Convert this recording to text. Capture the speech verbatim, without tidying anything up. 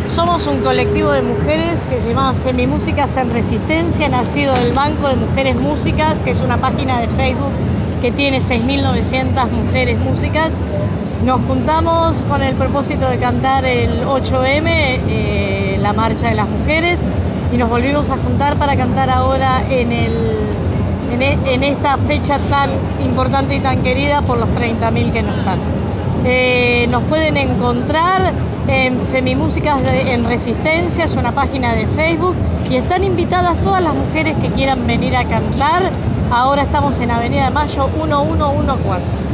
Somos un colectivo de mujeres que se llama Femimúsicas en Resistencia, nacido del Banco de Mujeres Músicas, que es una página de Facebook que tiene seis mil novecientas mujeres músicas. Nos juntamos con el propósito de cantar el ocho eme, eh, la Marcha de las Mujeres, y nos volvimos a juntar para cantar ahora en, el, en, e, en esta fecha tan importante y tan querida por los treinta mil que no están. Eh, nos pueden encontrar en Femimúsicas en Resistencia, es una página de Facebook, y están invitadas todas las mujeres que quieran venir a cantar. Ahora estamos en Avenida de Mayo mil ciento catorce.